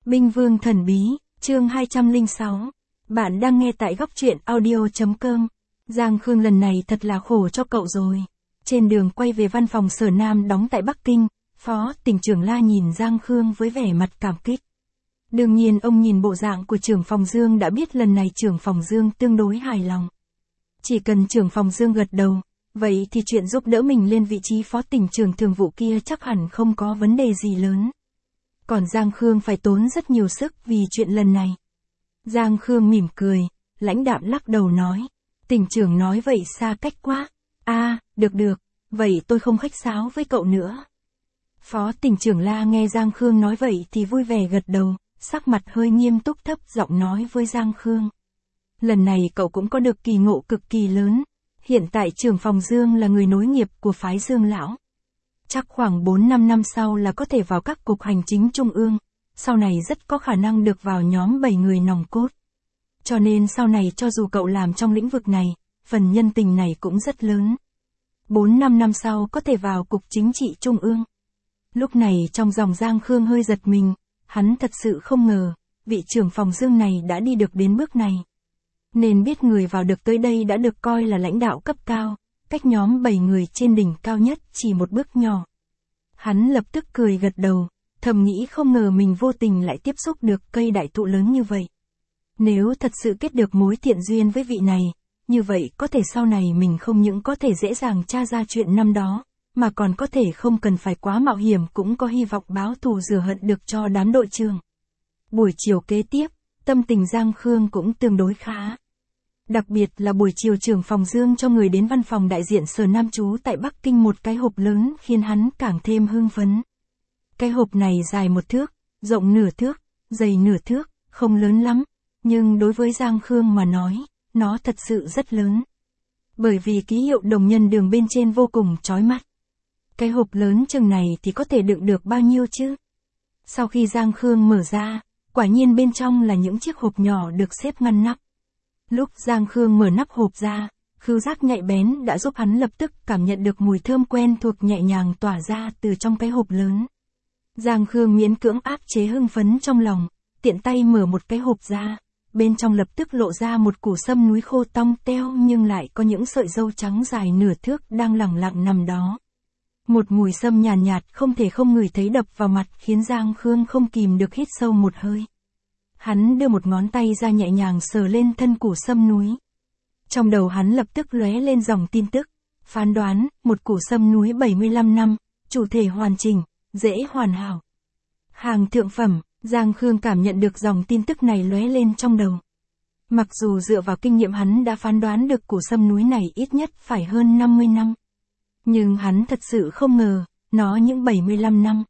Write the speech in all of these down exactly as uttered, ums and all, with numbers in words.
Binh Vương Thần Bí, chương hai trăm lẻ sáu. Bạn đang nghe tại góc truyện audio.com. Giang Khương lần này thật là khổ cho cậu rồi. Trên đường quay về văn phòng Sở Nam đóng tại Bắc Kinh, Phó Tỉnh trưởng La nhìn Giang Khương với vẻ mặt cảm kích. Đương nhiên ông nhìn bộ dạng của trưởng phòng Dương đã biết lần này trưởng phòng Dương tương đối hài lòng. Chỉ cần trưởng phòng Dương gật đầu, vậy thì chuyện giúp đỡ mình lên vị trí Phó Tỉnh trưởng thường vụ kia chắc hẳn không có vấn đề gì lớn. Còn Giang Khương phải tốn rất nhiều sức vì chuyện lần này. Giang Khương mỉm cười, lãnh đạm lắc đầu nói. Tỉnh trưởng nói vậy xa cách quá. a à, được được, vậy tôi không khách sáo với cậu nữa. Phó Tỉnh trưởng La nghe Giang Khương nói vậy thì vui vẻ gật đầu, sắc mặt hơi nghiêm túc thấp giọng nói với Giang Khương. Lần này cậu cũng có được kỳ ngộ cực kỳ lớn. Hiện tại trưởng phòng Dương là người nối nghiệp của phái Dương lão. Chắc khoảng bốn năm năm sau là có thể vào các cục hành chính trung ương, sau này rất có khả năng được vào nhóm bảy người nòng cốt. Cho nên sau này cho dù cậu làm trong lĩnh vực này, phần nhân tình này cũng rất lớn. bốn năm năm sau có thể vào cục chính trị trung ương. Lúc này trong dòng Giang Khương hơi giật mình, hắn thật sự không ngờ, vị trưởng phòng Dương này đã đi được đến bước này. Nên biết người vào được tới đây đã được coi là lãnh đạo cấp cao, cách nhóm bảy người trên đỉnh cao nhất chỉ một bước nhỏ. Hắn lập tức cười gật đầu, thầm nghĩ không ngờ mình vô tình lại tiếp xúc được cây đại thụ lớn như vậy. Nếu thật sự kết được mối thiện duyên với vị này, như vậy có thể sau này mình không những có thể dễ dàng tra ra chuyện năm đó, mà còn có thể không cần phải quá mạo hiểm cũng có hy vọng báo thù rửa hận được cho đám đội trưởng. Buổi chiều kế tiếp, tâm tình Giang Khương cũng tương đối khá. Đặc biệt là buổi chiều trưởng phòng Dương cho người đến văn phòng đại diện Sở Nam trú tại Bắc Kinh một cái hộp lớn khiến hắn càng thêm hưng phấn. Cái hộp này dài một thước, rộng nửa thước, dày nửa thước, không lớn lắm, nhưng đối với Giang Khương mà nói, nó thật sự rất lớn. Bởi vì ký hiệu đồng nhân đường bên trên vô cùng chói mắt. Cái hộp lớn chừng này thì có thể đựng được bao nhiêu chứ? Sau khi Giang Khương mở ra, quả nhiên bên trong là những chiếc hộp nhỏ được xếp ngăn nắp. Lúc Giang Khương mở nắp hộp ra, khứu giác nhạy bén đã giúp hắn lập tức cảm nhận được mùi thơm quen thuộc nhẹ nhàng tỏa ra từ trong cái hộp lớn. Giang Khương miễn cưỡng áp chế hưng phấn trong lòng, tiện tay mở một cái hộp ra, bên trong lập tức lộ ra một củ sâm núi khô tong teo nhưng lại có những sợi râu trắng dài nửa thước đang lẳng lặng nằm đó. Một mùi sâm nhàn nhạt, nhạt không thể không ngửi thấy đập vào mặt khiến Giang Khương không kìm được hít sâu một hơi. Hắn đưa một ngón tay ra nhẹ nhàng sờ lên thân củ sâm núi. Trong đầu hắn lập tức lóe lên dòng tin tức, phán đoán, một củ sâm núi bảy mươi lăm năm, chủ thể hoàn chỉnh, dễ hoàn hảo. Hàng thượng phẩm, Giang Khương cảm nhận được dòng tin tức này lóe lên trong đầu. Mặc dù dựa vào kinh nghiệm hắn đã phán đoán được củ sâm núi này ít nhất phải hơn năm mươi năm. Nhưng hắn thật sự không ngờ, nó những bảy mươi lăm năm.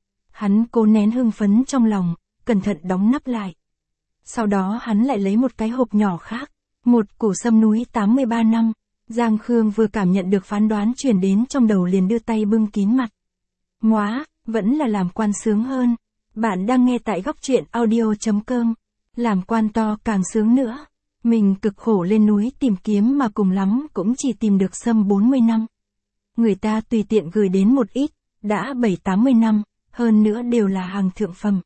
Hắn cố nén hưng phấn trong lòng, cẩn thận đóng nắp lại. Sau đó hắn lại lấy một cái hộp nhỏ khác, một củ sâm núi tám mươi ba năm. Giang Khương vừa cảm nhận được phán đoán truyền đến trong đầu liền đưa tay bưng kín mặt. Móa, vẫn là làm quan sướng hơn. Bạn đang nghe tại góc truyện audio.com. Làm quan to càng sướng nữa. Mình cực khổ lên núi tìm kiếm mà cùng lắm cũng chỉ tìm được sâm bốn mươi năm. Người ta tùy tiện gửi đến một ít, đã bảy tám mươi năm, hơn nữa đều là hàng thượng phẩm.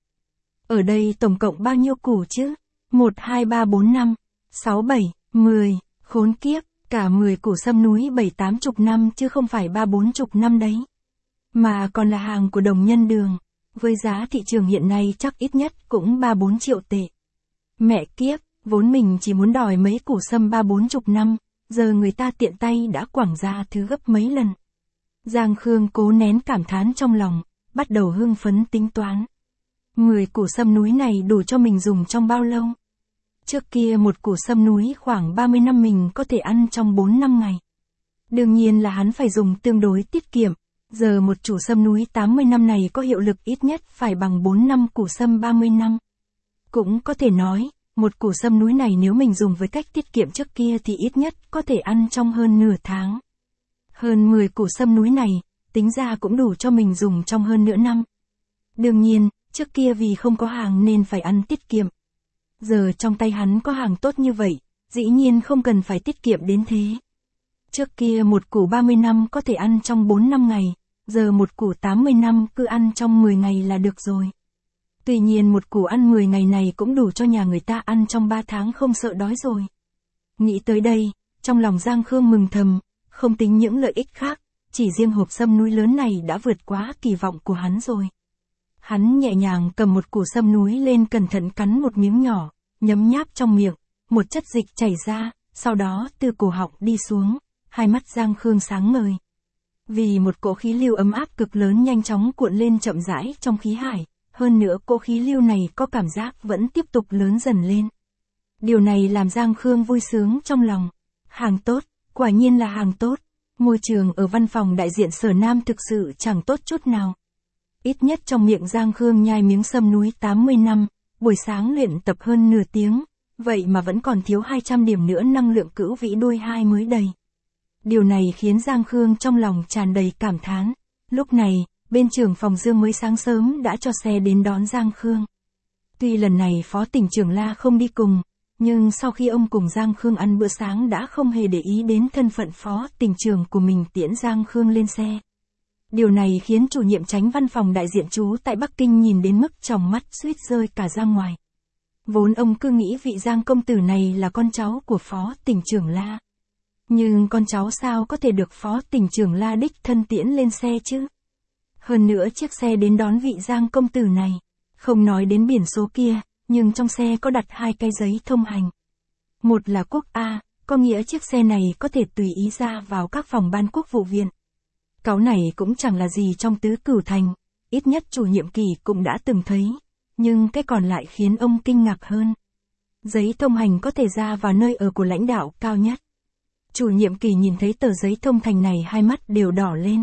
Ở đây tổng cộng bao nhiêu củ chứ? một, hai, ba, bốn, năm, sáu, bảy, mười, khốn kiếp, cả mười củ sâm núi bảy tám chục năm chứ không phải ba bốn chục năm đấy. Mà còn là hàng của đồng nhân đường, với giá thị trường hiện nay chắc ít nhất cũng ba bốn triệu tệ. Mẹ kiếp, vốn mình chỉ muốn đòi mấy củ sâm ba bốn chục năm, giờ người ta tiện tay đã quẳng ra thứ gấp mấy lần. Giang Khương cố nén cảm thán trong lòng, bắt đầu hưng phấn tính toán. mười củ sâm núi này đủ cho mình dùng trong bao lâu? Trước kia một củ sâm núi khoảng ba mươi năm mình có thể ăn trong bốn năm ngày. Đương nhiên là hắn phải dùng tương đối tiết kiệm, giờ một chủ sâm núi tám mươi năm này có hiệu lực ít nhất phải bằng bốn năm củ sâm ba mươi năm. Cũng có thể nói, một củ sâm núi này nếu mình dùng với cách tiết kiệm trước kia thì ít nhất có thể ăn trong hơn nửa tháng. Hơn mười củ sâm núi này, tính ra cũng đủ cho mình dùng trong hơn nửa năm. Đương nhiên, trước kia vì không có hàng nên phải ăn tiết kiệm. Giờ trong tay hắn có hàng tốt như vậy, dĩ nhiên không cần phải tiết kiệm đến thế. Trước kia một củ ba mươi năm có thể ăn trong bốn năm ngày, giờ một củ tám mươi năm cứ ăn trong mười ngày là được rồi. Tuy nhiên một củ ăn mười ngày này cũng đủ cho nhà người ta ăn trong ba tháng không sợ đói rồi. Nghĩ tới đây, trong lòng Giang Khương mừng thầm, không tính những lợi ích khác, chỉ riêng hộp sâm núi lớn này đã vượt quá kỳ vọng của hắn rồi. Hắn nhẹ nhàng cầm một củ sâm núi lên cẩn thận cắn một miếng nhỏ, nhấm nháp trong miệng, một chất dịch chảy ra, sau đó từ cổ họng đi xuống, hai mắt Giang Khương sáng ngời. Vì một cỗ khí lưu ấm áp cực lớn nhanh chóng cuộn lên chậm rãi trong khí hải, hơn nữa cỗ khí lưu này có cảm giác vẫn tiếp tục lớn dần lên. Điều này làm Giang Khương vui sướng trong lòng. Hàng tốt, quả nhiên là hàng tốt. Môi trường ở văn phòng đại diện Sở Nam thực sự chẳng tốt chút nào. Ít nhất trong miệng Giang Khương nhai miếng sâm núi tám mươi năm, buổi sáng luyện tập hơn nửa tiếng, vậy mà vẫn còn thiếu hai trăm điểm nữa năng lượng cửu vĩ đôi hai mới đầy. Điều này khiến Giang Khương trong lòng tràn đầy cảm thán. Lúc này, bên trưởng phòng Dương mới sáng sớm đã cho xe đến đón Giang Khương. Tuy lần này Phó Tỉnh trưởng La không đi cùng, nhưng sau khi ông cùng Giang Khương ăn bữa sáng đã không hề để ý đến thân phận Phó Tỉnh trưởng của mình tiễn Giang Khương lên xe. Điều này khiến chủ nhiệm chánh văn phòng đại diện trú tại Bắc Kinh nhìn đến mức tròng mắt suýt rơi cả ra ngoài. Vốn ông cứ nghĩ vị Giang công tử này là con cháu của Phó Tỉnh trưởng La. Nhưng con cháu sao có thể được Phó Tỉnh trưởng La đích thân tiễn lên xe chứ? Hơn nữa chiếc xe đến đón vị Giang công tử này, không nói đến biển số kia, nhưng trong xe có đặt hai cái giấy thông hành. Một là quốc A, có nghĩa chiếc xe này có thể tùy ý ra vào các phòng ban quốc vụ viện. Cáu này cũng chẳng là gì trong tứ cửu thành, ít nhất chủ nhiệm Kỳ cũng đã từng thấy, nhưng cái còn lại khiến ông kinh ngạc hơn. Giấy thông hành có thể ra vào nơi ở của lãnh đạo cao nhất. Chủ nhiệm Kỳ nhìn thấy tờ giấy thông hành này hai mắt đều đỏ lên.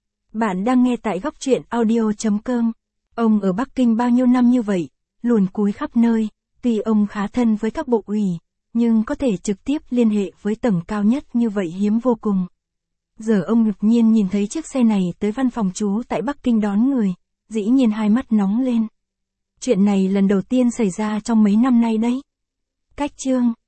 Bạn đang nghe tại góc truyện audio chấm com. Ông ở Bắc Kinh bao nhiêu năm như vậy, luồn cúi khắp nơi, tuy ông khá thân với các bộ ủy, nhưng có thể trực tiếp liên hệ với tầng cao nhất như vậy hiếm vô cùng. Giờ ông đột nhiên nhìn thấy chiếc xe này tới văn phòng trú tại Bắc Kinh đón người, dĩ nhiên hai mắt nóng lên. Chuyện này lần đầu tiên xảy ra trong mấy năm nay đấy. Cách chương